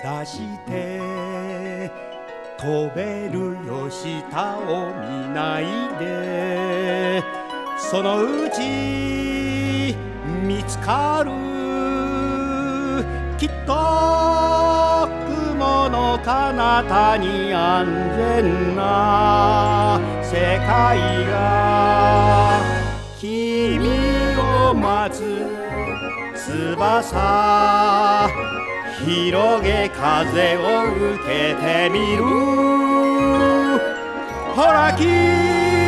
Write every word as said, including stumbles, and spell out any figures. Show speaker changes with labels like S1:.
S1: 出して飛べるよ下を見ないでそのうち見つかるきっと雲の彼方に安全な世界が君を待つ翼広げ風を受けてみるほら君